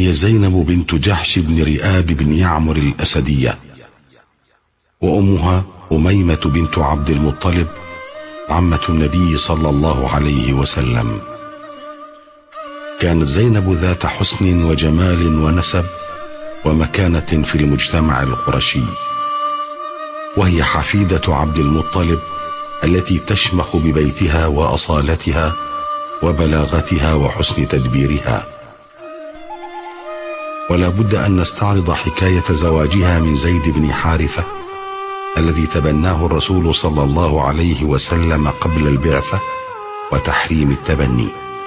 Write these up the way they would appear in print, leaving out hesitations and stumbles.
هي زينب بنت جحش بن رئاب بن يعمر الأسدية، وأمها أميمة بنت عبد المطلب عمة النبي صلى الله عليه وسلم. كانت زينب ذات حسن وجمال ونسب ومكانة في المجتمع القرشي، وهي حفيدة عبد المطلب التي تشمخ ببيتها وأصالتها وبلاغتها وحسن تدبيرها. ولا بد أن نستعرض حكاية زواجها من زيد بن حارثة الذي تبناه الرسول صلى الله عليه وسلم قبل البعثة وتحريم التبني.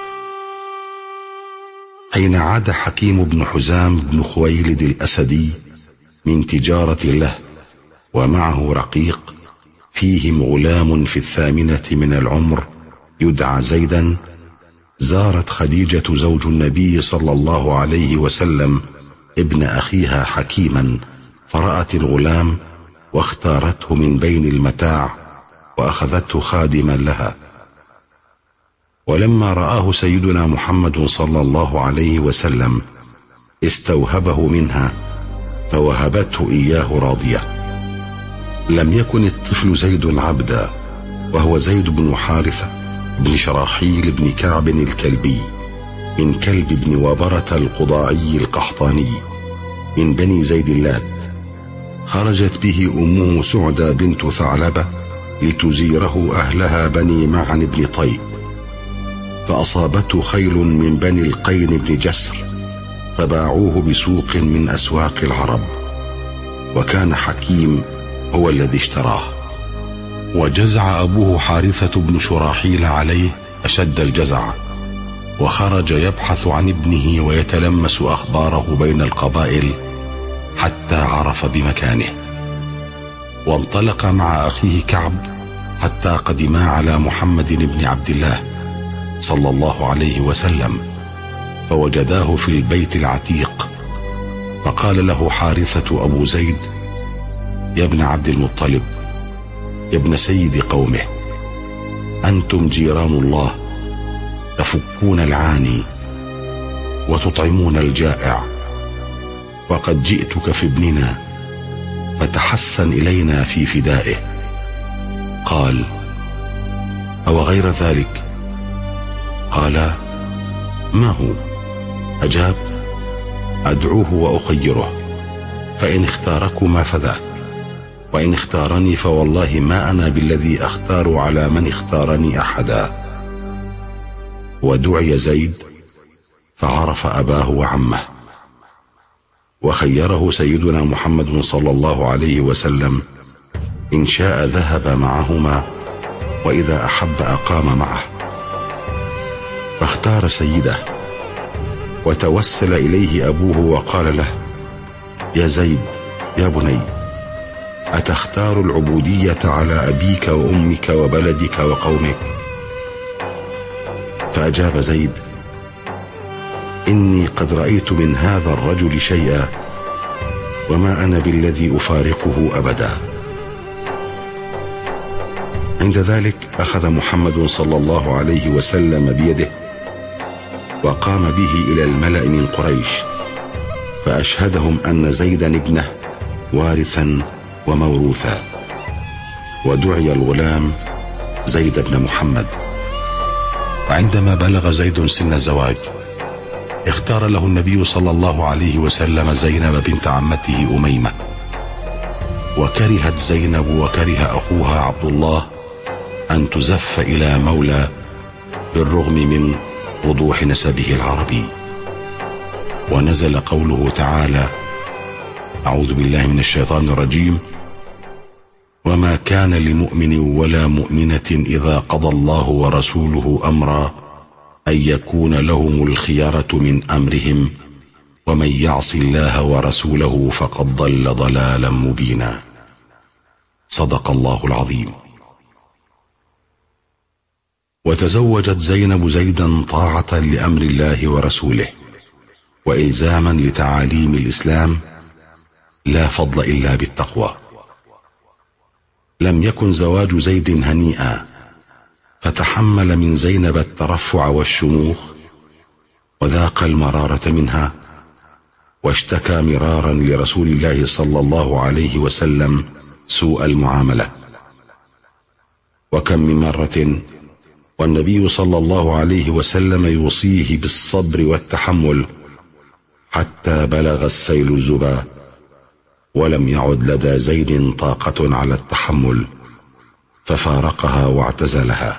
حين عاد حكيم بن حزام بن خويلد الأسدي من تجارة له ومعه رقيق فيهم غلام في 8 من العمر يدعى زيدا، زارت خديجة زوج النبي صلى الله عليه وسلم ابن أخيها حكيما، فرأت الغلام واختارته من بين المتاع وأخذته خادما لها. ولما رآه سيدنا محمد صلى الله عليه وسلم استوهبه منها فوهبته إياه راضية. لم يكن الطفل زيد عبدا، وهو زيد بن حارثة بن شراحيل بن كعب الكلبي من كلب بن وبرة القضاعي القحطاني من بني زيد اللات. خرجت به أمه سعدة بنت ثعلبة لتزيره أهلها بني معن بن طيب، فأصابته خيل من بني القين بن جسر فباعوه بسوق من أسواق العرب، وكان حكيم هو الذي اشتراه. وجزع أبوه حارثة بن شراحيل عليه أشد الجزع، وخرج يبحث عن ابنه ويتلمس أخباره بين القبائل حتى عرف بمكانه، وانطلق مع أخيه كعب حتى قدما على محمد بن عبد الله صلى الله عليه وسلم، فوجداه في البيت العتيق. فقال له حارثة أبو زيد: يا ابن عبد المطلب، يا ابن سيد قومه، أنتم جيران الله، تفكون العاني وتطعمون الجائع، وقد جئتك في ابننا فتحسن إلينا في فدائه. قال: أو غير ذلك؟ قال: ما هو؟ أجاب: أدعوه وأخيره، فإن اختاركما فذاك، وإن اختارني فوالله ما أنا بالذي أختار على من اختارني أحدا. ودعي زيد فعرف أباه وعمه، وخيره سيدنا محمد صلى الله عليه وسلم، إن شاء ذهب معهما وإذا أحب أقام معه. فاختار سيده، وتوسل إليه أبوه وقال له: يا زيد يا بني، أتختار العبودية على أبيك وأمك وبلدك وقومك؟ فأجاب زيد: إني قد رأيت من هذا الرجل شيئا، وما أنا بالذي أفارقه أبدا. عند ذلك أخذ محمد صلى الله عليه وسلم بيده وقام به إلى الملأ من قريش، فأشهدهم أن زيدا ابنه وارثا وموروثا. ودعي الغلام زيد بن محمد. وعندما بلغ زيد سن الزواج اختار له النبي صلى الله عليه وسلم زينب بنت عمته أميمة، وكرهت زينب وكره أخوها عبد الله أن تزف إلى مولى بالرغم من وضوح نسبه العربي. ونزل قوله تعالى: أعوذ بالله من الشيطان الرجيم: وما كان لمؤمن ولا مؤمنة إذا قضى الله ورسوله أمرا أن يكون لهم الخيرة من أمرهم ومن يعص الله ورسوله فقد ضل ضلالا مبينا. صدق الله العظيم. وتزوجت زينب زيدا طاعة لأمر الله ورسوله وإلزاما لتعاليم الإسلام، لا فضل إلا بالتقوى. لم يكن زواج زيد هنيئا، فتحمل من زينب الترفع والشموخ وذاق المرارة منها واشتكى مرارا لرسول الله صلى الله عليه وسلم سوء المعاملة. وكم من مرة والنبي صلى الله عليه وسلم يوصيه بالصبر والتحمل حتى بلغ السيل الزبا، ولم يعد لدى زيد طاقة على التحمل ففارقها واعتزلها.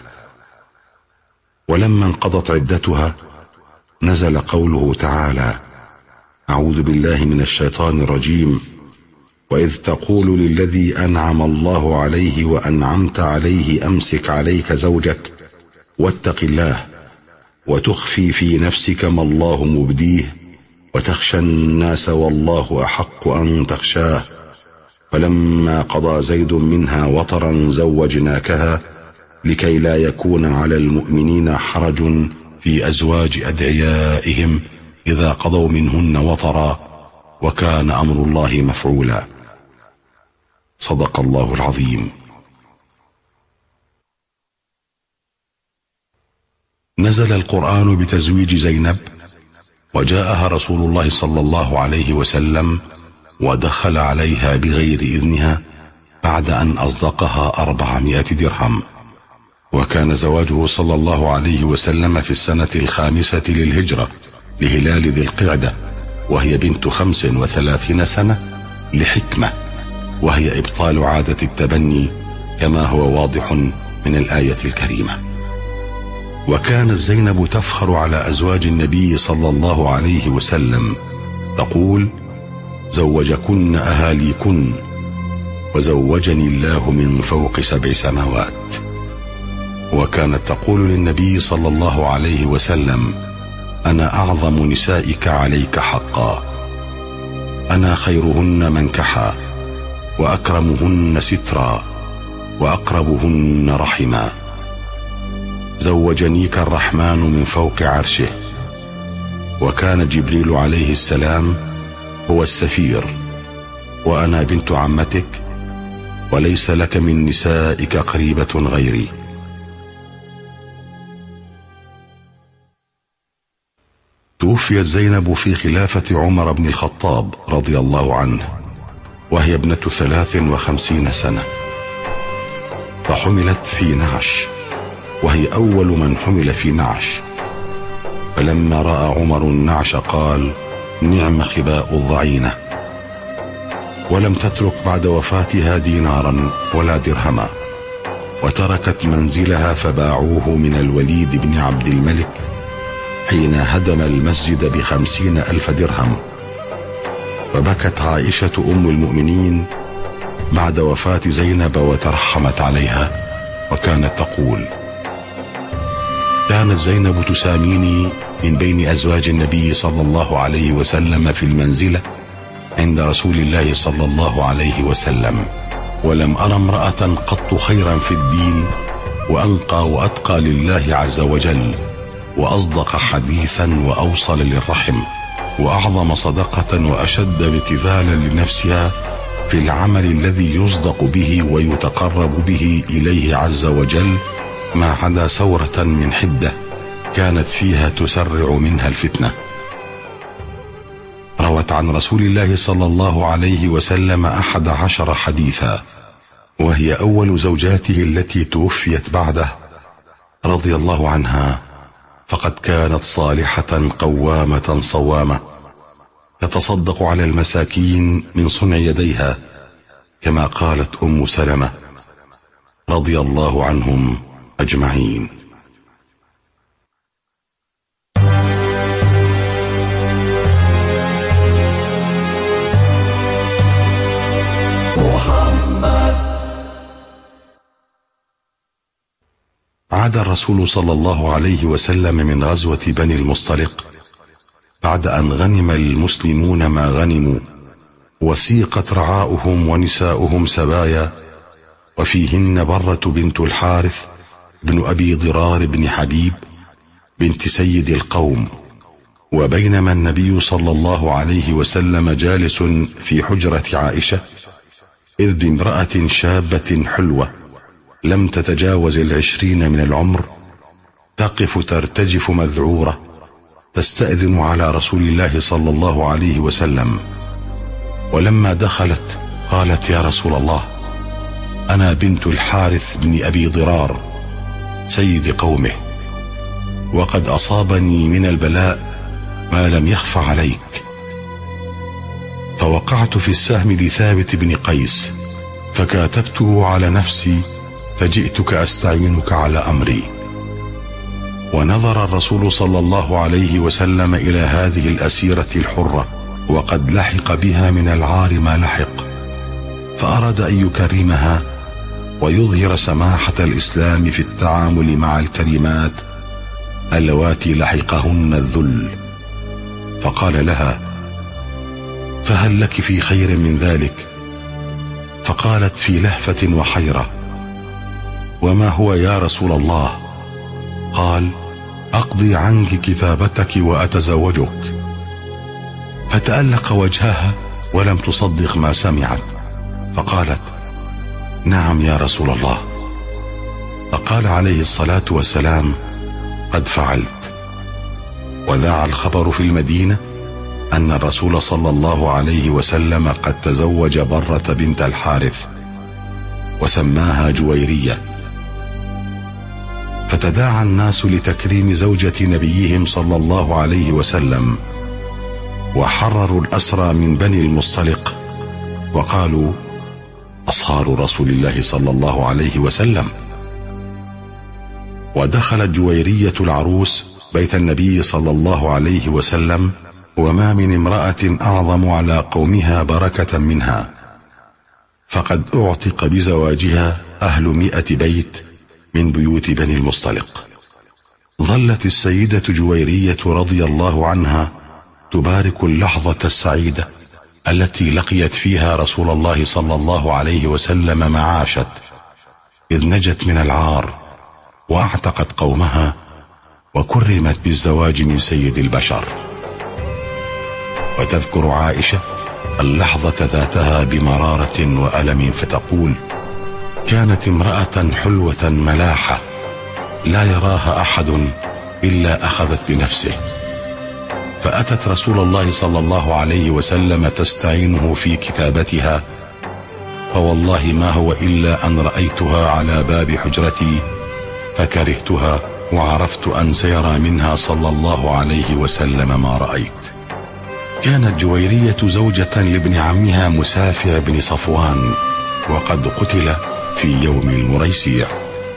ولما انقضت عدتها نزل قوله تعالى: أعوذ بالله من الشيطان الرجيم: وإذ تقول للذي أنعم الله عليه وأنعمت عليه أمسك عليك زوجك واتق الله وتخفي في نفسك ما الله مبديه وتخشى الناس والله أحق أن تخشاه فلما قضى زيد منها وطرا زوجناكها لكي لا يكون على المؤمنين حرج في أزواج أدعيائهم إذا قضوا منهن وطرا وكان أمر الله مفعولا. صدق الله العظيم. نزل القرآن بتزويج زينب، وجاءها رسول الله صلى الله عليه وسلم ودخل عليها بغير إذنها بعد أن أصدقها 400 درهم. وكان زواجه صلى الله عليه وسلم في السنة 5 للهجرة لهلال ذي القعدة، وهي بنت 35 سنة، لحكمة، وهي إبطال عادة التبني كما هو واضح من الآية الكريمة. وكانت زينب تفخر على أزواج النبي صلى الله عليه وسلم، تقول: زوجكن أهاليكن وزوجني الله من فوق 7 سماوات. وكانت تقول للنبي صلى الله عليه وسلم: أنا أعظم نسائك عليك حقا، أنا خيرهن منكحا وأكرمهن سترا وأقربهن رحما. زوجنيك الرحمن من فوق عرشه. وكان جبريل عليه السلام هو السفير، وأنا بنت عمتك وليس لك من نسائك قريبة غيري. توفيت زينب في خلافة عمر بن الخطاب رضي الله عنه وهي ابنة 53 سنة، فحملت في نعش، وهي أول من حمل في نعش. فلما رأى عمر النعش قال: نعم خباء الضعينة. ولم تترك بعد وفاتها دينارا ولا درهما، وتركت منزلها فباعوه من الوليد بن عبد الملك حين هدم المسجد ب50,000 درهم. فبكت عائشة أم المؤمنين بعد وفاة زينب وترحمت عليها، وكانت تقول: كانت زينب تساميني من بين أزواج النبي صلى الله عليه وسلم في المنزلة عند رسول الله صلى الله عليه وسلم، ولم أرى امرأة قط خيرا في الدين وأنقى وأتقى لله عز وجل، وأصدق حديثا وأوصل للرحم، وأعظم صدقة وأشد ابتذالا لنفسها في العمل الذي يصدق به ويتقرب به إليه عز وجل، ما عدا سورة من حدة كانت فيها تسرع منها الفتنة. روت عن رسول الله صلى الله عليه وسلم 11 حديثا، وهي أول زوجاته التي توفيت بعده رضي الله عنها، فقد كانت صالحة قوامة صوامة تتصدق على المساكين من صنع يديها، كما قالت أم سلمة رضي الله عنهم أجمعين. عاد الرسول صلى الله عليه وسلم من غزوة بني المصطلق بعد أن غنم المسلمون ما غنموا، وسيقت رعاؤهم ونساؤهم سبايا، وفيهن برة بنت الحارث بن أبي ضرار بن حبيب بنت سيد القوم. وبينما النبي صلى الله عليه وسلم جالس في حجرة عائشة، إذ بامرأة شابة حلوة لم تتجاوز 20 من العمر تقف ترتجف مذعورة، تستأذن على رسول الله صلى الله عليه وسلم، ولما دخلت قالت: يا رسول الله، أنا بنت الحارث بن أبي ضرار سيد قومه، وقد أصابني من البلاء ما لم يخف عليك، فوقعت في السهم لثابت بن قيس فكاتبته على نفسي، فجئتك أستعينك على أمري. ونظر الرسول صلى الله عليه وسلم إلى هذه الأسيرة الحرة وقد لحق بها من العار ما لحق، فأراد أن يكرمها ويظهر سماحة الإسلام في التعامل مع الكريمات اللواتي لحقهن الذل، فقال لها: فهل لك في خير من ذلك؟ فقالت في لهفة وحيرة: وما هو يا رسول الله؟ قال: أقضي عنك كتابتك وأتزوجك. فتألق وجهها ولم تصدق ما سمعت، فقالت: نعم يا رسول الله. فقال عليه الصلاة والسلام: قد فعلت. وذاع الخبر في المدينة أن الرسول صلى الله عليه وسلم قد تزوج برة بنت الحارث وسماها جويرية. فتداعى الناس لتكريم زوجة نبيهم صلى الله عليه وسلم، وحرروا الأسرى من بني المصطلق وقالوا: أصهار رسول الله صلى الله عليه وسلم. ودخلت جويرية العروس بيت النبي صلى الله عليه وسلم، وما من امرأة أعظم على قومها بركة منها، فقد أعتق بزواجها أهل 100 بيت من بيوت بني المصطلق. ظلت السيدة جويرية رضي الله عنها تبارك اللحظة السعيدة التي لقيت فيها رسول الله صلى الله عليه وسلم ما عاشت، إذ نجت من العار واعتقت قومها وكرمت بالزواج من سيد البشر. وتذكر عائشة اللحظة ذاتها بمرارة وألم فتقول: كانت امرأة حلوة ملاحة لا يراها أحد إلا أخذت بنفسه، فأتت رسول الله صلى الله عليه وسلم تستعينه في كتابتها، فوالله ما هو إلا أن رأيتها على باب حجرتي فكرهتها، وعرفت أن سيرى منها صلى الله عليه وسلم ما رأيت. كانت جويرية زوجة لابن عمها مسافع بن صفوان، وقد قتل في يوم المريسيع.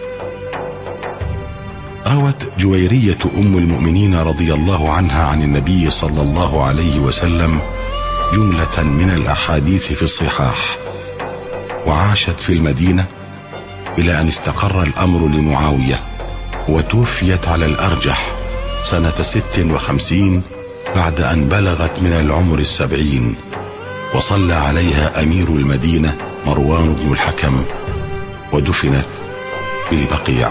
روت جويرية أم المؤمنين رضي الله عنها عن النبي صلى الله عليه وسلم جملة من الأحاديث في الصحاح، وعاشت في المدينة إلى أن استقر الأمر لمعاوية، وتوفيت على الأرجح سنة 56 بعد أن بلغت من العمر 70، وصلى عليها أمير المدينة مروان بن الحكم، ودفنت بالبقيع.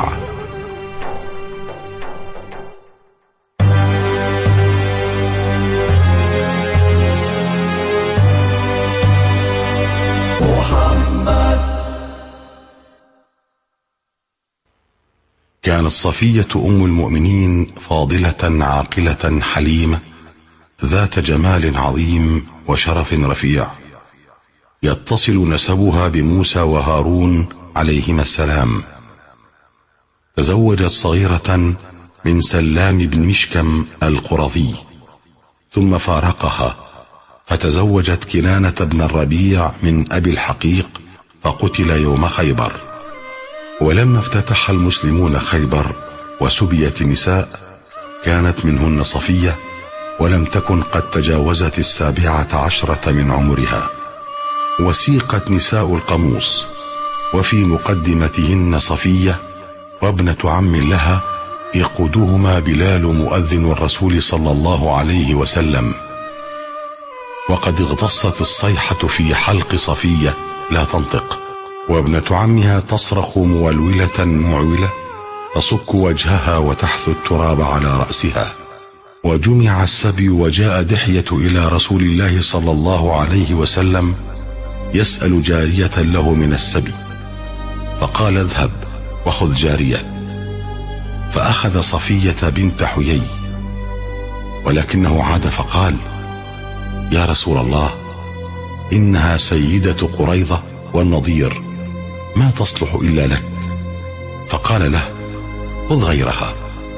كانت صفية أم المؤمنين فاضلة عاقلة حليمة ذات جمال عظيم وشرف رفيع، يتصل نسبها بموسى وهارون عليهما السلام. تزوجت صغيرة من سلام بن مشكم القرظي، ثم فارقها فتزوجت كنانة بن الربيع من أبي الحقيق، فقتل يوم خيبر. ولما افتتح المسلمون خيبر وسبيت النساء كانت منهن صفية، ولم تكن قد تجاوزت 17 من عمرها. وسيقت نساء القموس، وفي مقدمتهن صفية وابنة عم لها يقودهما بلال مؤذن الرسول صلى الله عليه وسلم. وقد اغتصت الصيحة في حلق صفية لا تنطق، وابنة عمها تصرخ مولولة معولة تصك وجهها وتحث التراب على رأسها. وجمع السبي وجاء دحية إلى رسول الله صلى الله عليه وسلم يسأل جارية له من السبي، فقال: اذهب وخذ جارية. فأخذ صفية بنت حيي ولكنه عاد فقال: يا رسول الله، إنها سيدة قريظة والنضير، ما تصلح إلا لك. فقال له: خذ غيرها.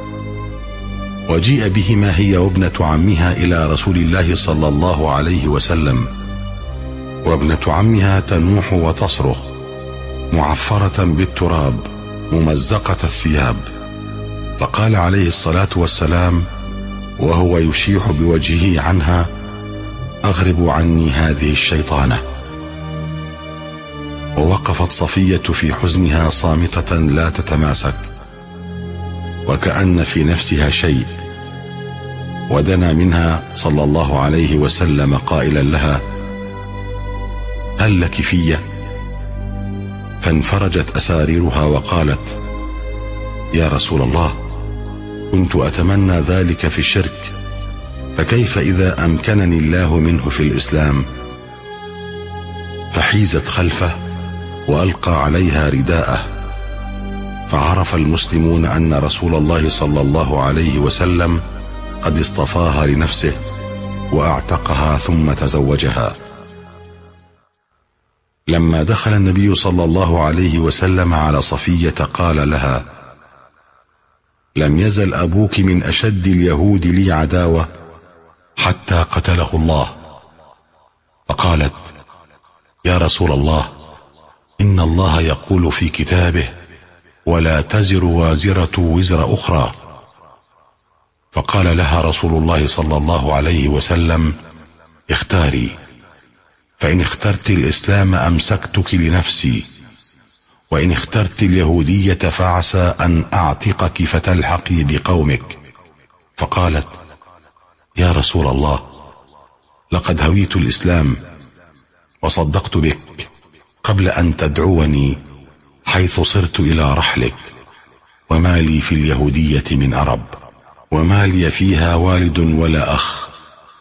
وجيء بهما هي وابنة عمها إلى رسول الله صلى الله عليه وسلم، وابنة عمها تنوح وتصرخ، معفرة بالتراب، ممزقة الثياب. فقال عليه الصلاة والسلام وهو يشيح بوجهه عنها: أغرب عني هذه الشيطانة. ووقفت صفية في حزنها صامتة لا تتماسك، وكأن في نفسها شيء، ودنا منها صلى الله عليه وسلم قائلا لها: هل لك فيّ؟ فانفرجت أساريرها وقالت: يا رسول الله، كنت أتمنى ذلك في الشرك، فكيف إذا أمكنني الله منه في الإسلام؟ فحيزت خلفه وألقى عليها رداءه، فعرف المسلمون أن رسول الله صلى الله عليه وسلم قد اصطفاها لنفسه وأعتقها ثم تزوجها. لما دخل النبي صلى الله عليه وسلم على صفية قال لها: لم يزل أبوك من أشد اليهود لي عداوة حتى قتله الله. فقالت: يا رسول الله، إن الله يقول في كتابه: ولا تزر وازرة وزر أخرى. فقال لها رسول الله صلى الله عليه وسلم: اختاري، فإن اخترت الإسلام أمسكتك لنفسي، وإن اخترت اليهودية فعسى أن أعتقك فتلحقي بقومك. فقالت: يا رسول الله، لقد هويت الإسلام وصدقت بك قبل أن تدعوني، حيث صرت إلى رحلك، وما لي في اليهودية من أرب، وما لي فيها والد ولا أخ،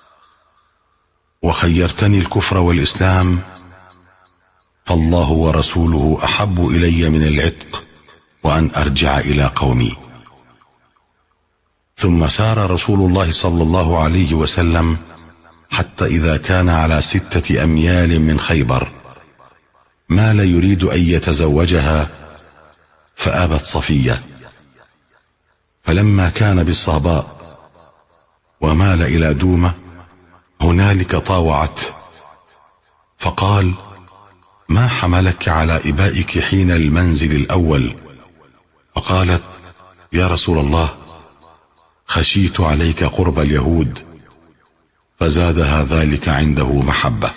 وخيرتني الكفر والإسلام، فالله ورسوله أحب إلي من العتق وأن أرجع إلى قومي. ثم سار رسول الله صلى الله عليه وسلم حتى إذا كان على 6 أميال من خيبر، مال يريد أن يتزوجها، فأبت صفية. فلما كان بالصهباء ومال إلى دومة، هنالك طاوعته، فقال: ما حملك على إبائك حين المنزل الأول؟ فقالت: يا رسول الله، خشيت عليك قرب اليهود، فزادها ذلك عنده محبة.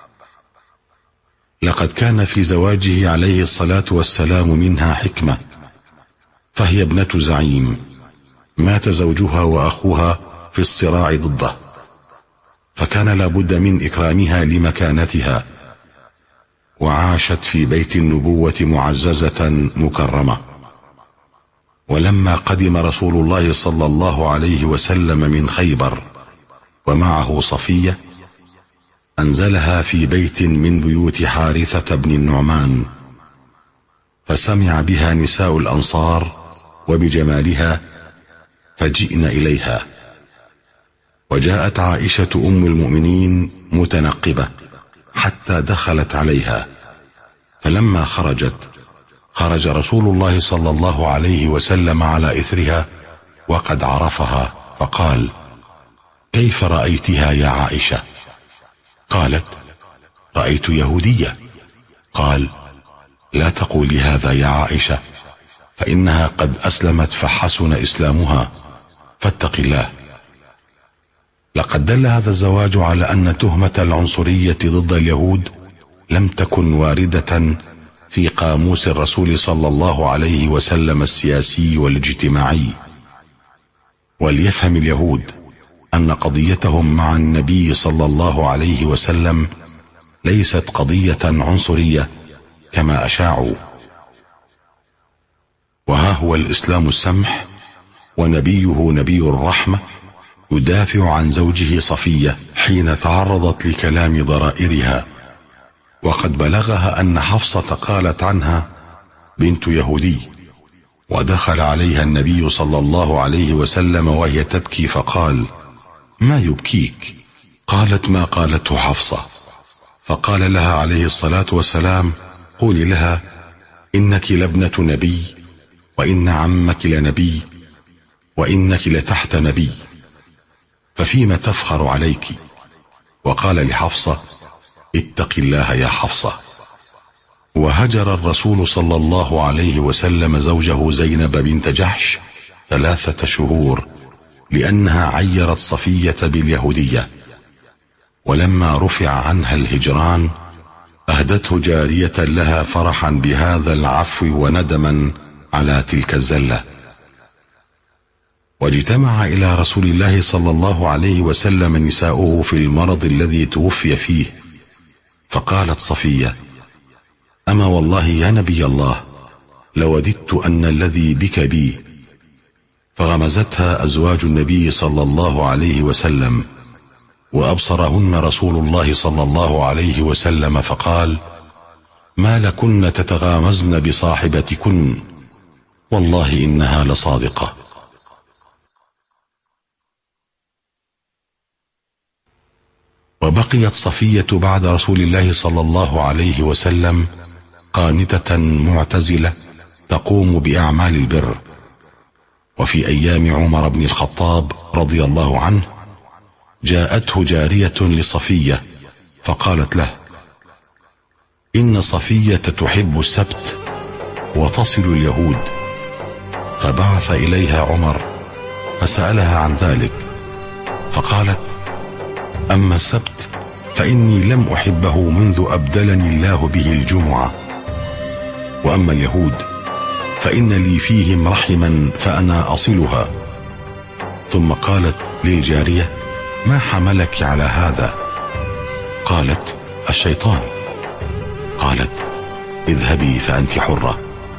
لقد كان في زواجه عليه الصلاة والسلام منها حكمة، فهي ابنة زعيم، مات زوجها وأخوها في الصراع ضده، فكان لابد من إكرامها لمكانتها، وعاشت في بيت النبوة معززة مكرمة. ولما قدم رسول الله صلى الله عليه وسلم من خيبر ومعه صفية، أنزلها في بيت من بيوت حارثة بن النعمان، فسمع بها نساء الأنصار وبجمالها، فجئن إليها. وجاءت عائشة أم المؤمنين متنقبة حتى دخلت عليها، فلما خرجت خرج رسول الله صلى الله عليه وسلم على إثرها وقد عرفها، فقال: كيف رأيتها يا عائشة؟ قالت: رأيت يهودية. قال: لا تقولي هذا يا عائشة، فإنها قد أسلمت فحسن إسلامها، فاتق الله. لقد دل هذا الزواج على أن تهمة العنصرية ضد اليهود لم تكن واردة في قاموس الرسول صلى الله عليه وسلم السياسي والاجتماعي. وليفهم اليهود أن قضيتهم مع النبي صلى الله عليه وسلم ليست قضية عنصرية كما أشاعوا. وها هو الإسلام السمح، ونبيه نبي الرحمة يدافع عن زوجه صفية حين تعرضت لكلام ضرائرها، وقد بلغها أن حفصة قالت عنها: بنت يهودي. ودخل عليها النبي صلى الله عليه وسلم وهي تبكي، فقال: ما يبكيك؟ قالت: ما قالته حفصة. فقال لها عليه الصلاة والسلام: قولي لها إنك لابنة نبي، وإن عمك لنبي، وإنك لتحت نبي، ففيما تفخر عليك؟ وقال لحفصة: اتق الله يا حفصة. وهجر الرسول صلى الله عليه وسلم زوجه زينب بنت جحش 3 شهور لأنها عيرت صفية باليهودية. ولما رفع عنها الهجران أهدته جارية لها فرحا بهذا العفو وندما على تلك الزلة. واجتمع إلى رسول الله صلى الله عليه وسلم نساؤه في المرض الذي توفي فيه، فقالت صفية: أما والله يا نبي الله لوددت أن الذي بك بي. فغمزتها أزواج النبي صلى الله عليه وسلم، وأبصرهن رسول الله صلى الله عليه وسلم فقال: ما لكن تتغامزن بصاحبتكن، والله إنها لصادقة. وبقيت صفية بعد رسول الله صلى الله عليه وسلم قانتة معتزلة تقوم بأعمال البر. وفي أيام عمر بن الخطاب رضي الله عنه جاءته جارية لصفية فقالت له: إن صفية تحب السبت وتصل اليهود. فبعث إليها عمر فسألها عن ذلك، فقالت: أما السبت فإني لم أحبه منذ أبدلني الله به الجمعة، وأما اليهود فإن لي فيهم رحما فأنا أصلها. ثم قالت للجارية: ما حملك على هذا؟ قالت: الشيطان. قالت: اذهبي فأنت حرة.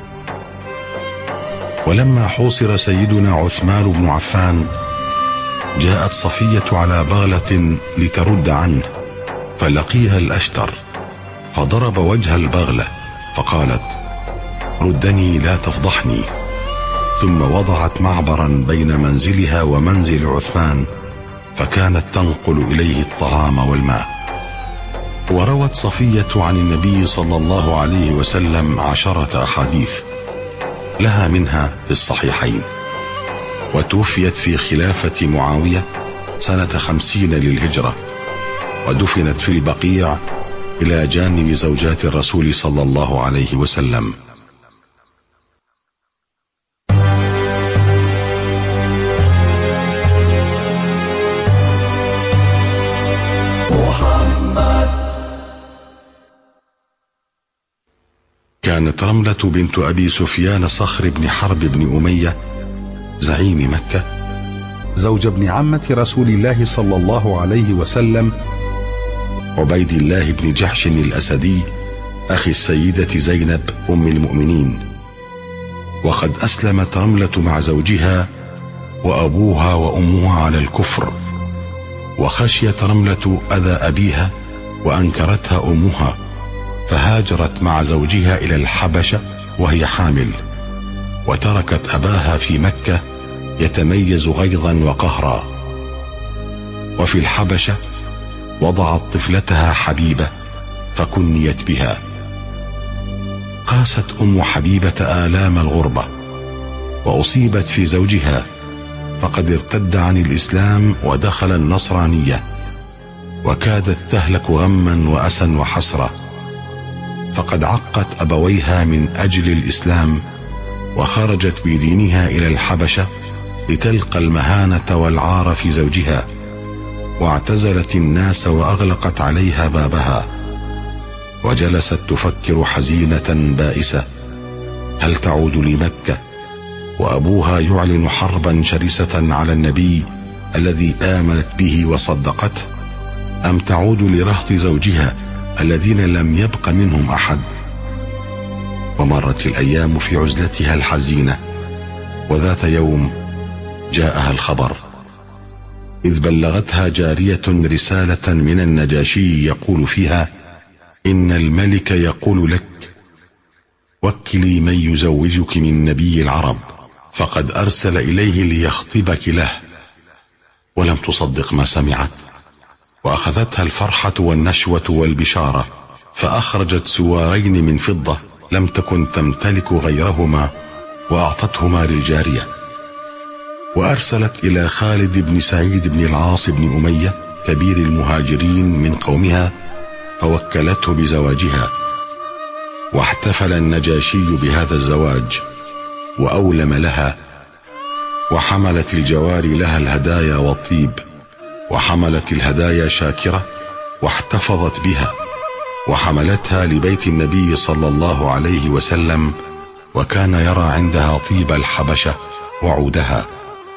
ولما حوصر سيدنا عثمان بن عفان جاءت صفية على بغلة لترد عنه، فلقيها الأشتر فضرب وجه البغلة فقالت: ردني لا تفضحني. ثم وضعت معبرا بين منزلها ومنزل عثمان، فكانت تنقل إليه الطعام والماء. وروت صفية عن النبي صلى الله عليه وسلم 10 أحاديث، لها منها في الصحيحين. وتوفيت في خلافة معاوية سنة 50 للهجرة، ودفنت في البقيع إلى جانب زوجات الرسول صلى الله عليه وسلم. كانت رملة بنت أبي سفيان صخر بن حرب بن أمية زعيم مكة زوج ابن عمة رسول الله صلى الله عليه وسلم عبيد الله بن جحش الأسدي أخي السيدة زينب أم المؤمنين. وقد أسلمت رملة مع زوجها وأبوها وأمها على الكفر، وخشيت رملة أذى أبيها وأنكرتها أمها، فهاجرت مع زوجها إلى الحبشة وهي حامل، وتركت أباها في مكة يتميز غيظا وقهرا. وفي الحبشة وضعت طفلتها حبيبة فكنيت بها. قاست أم حبيبة آلام الغربة، وأصيبت في زوجها فقد ارتد عن الإسلام ودخل النصرانية، وكادت تهلك غما وأسا وحسرة، فقد عقت أبويها من أجل الإسلام، وخرجت بدينها إلى الحبشة لتلقى المهانة والعار في زوجها، واعتزلت الناس وأغلقت عليها بابها، وجلست تفكر حزينة بائسة: هل تعود لمكة وأبوها يعلن حربا شرسة على النبي الذي آمنت به وصدقته، أم تعود لرهط زوجها الذين لم يبق منهم أحد؟ ومرت الأيام في عزلتها الحزينة، وذات يوم جاءها الخبر، إذ بلغتها جارية رسالة من النجاشي يقول فيها: إن الملك يقول لك وكلي من يزوجك من نبي العرب، فقد أرسل إليه ليخطبك له. ولم تصدق ما سمعت، وأخذتها الفرحة والنشوة والبشارة، فأخرجت سوارين من فضة لم تكن تمتلك غيرهما وأعطتهما للجارية، وأرسلت إلى خالد بن سعيد بن العاص بن أمية كبير المهاجرين من قومها فوكلته بزواجها. واحتفل النجاشي بهذا الزواج وأولم لها، وحملت الجواري لها الهدايا والطيب، وحملت الهدايا شاكرة واحتفظت بها، وحملتها لبيت النبي صلى الله عليه وسلم، وكان يرى عندها طيب الحبشة وعودها.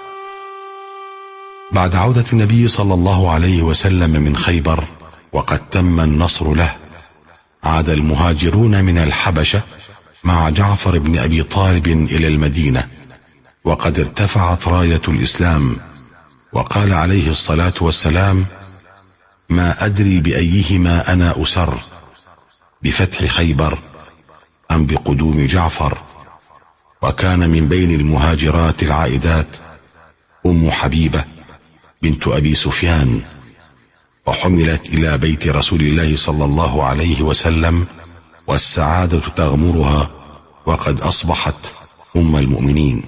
بعد عودة النبي صلى الله عليه وسلم من خيبر وقد تم النصر له، عاد المهاجرون من الحبشة مع جعفر بن أبي طالب إلى المدينة، وقد ارتفعت راية الإسلام، وقال عليه الصلاة والسلام: ما أدري بأيهما أنا أسر، بفتح خيبر أم بقدوم جعفر. وكان من بين المهاجرات العائدات أم حبيبة بنت أبي سفيان، وحملت إلى بيت رسول الله صلى الله عليه وسلم، والسعادة تغمرها وقد أصبحت أم المؤمنين.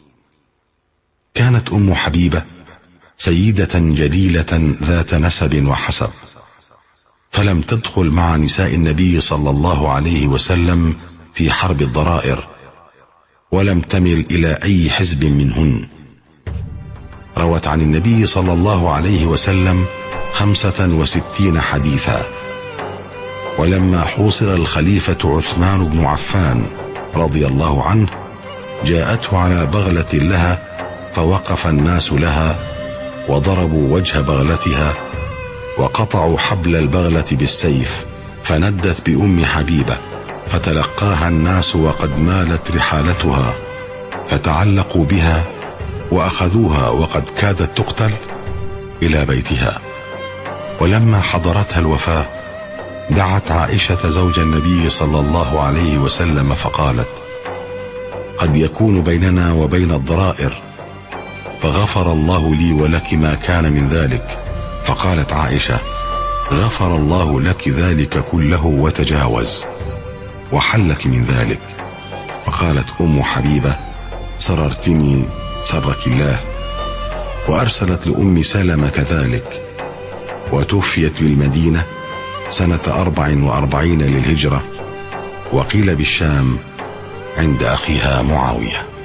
كانت أم حبيبة سيدة جليلة ذات نسب وحسب، فلم تدخل مع نساء النبي صلى الله عليه وسلم في حرب الضرائر، ولم تمل إلى أي حزب منهن. روت عن النبي صلى الله عليه وسلم 65 حديثا. ولما حوصر الخليفة عثمان بن عفان رضي الله عنه، جاءته على بغلة لها، فوقف الناس لها وضربوا وجه بغلتها وقطعوا حبل البغلة بالسيف، فندت بأم حبيبة، فتلقاها الناس وقد مالت رحالتها، فتعلقوا بها وأخذوها وقد كادت تقتل إلى بيتها. ولما حضرتها الوفاة دعت عائشة زوج النبي صلى الله عليه وسلم فقالت: قد يكون بيننا وبين الضرائر، فغفر الله لي ولك ما كان من ذلك. فقالت عائشة: غفر الله لك ذلك كله وتجاوز، وحلك من ذلك. فقالت أم حبيبة: سررتني سرك الله. وأرسلت لأم سلمة كذلك، وتوفيت بالمدينة سنة 44 للهجرة، وقيل بالشام عند أخيها معاوية.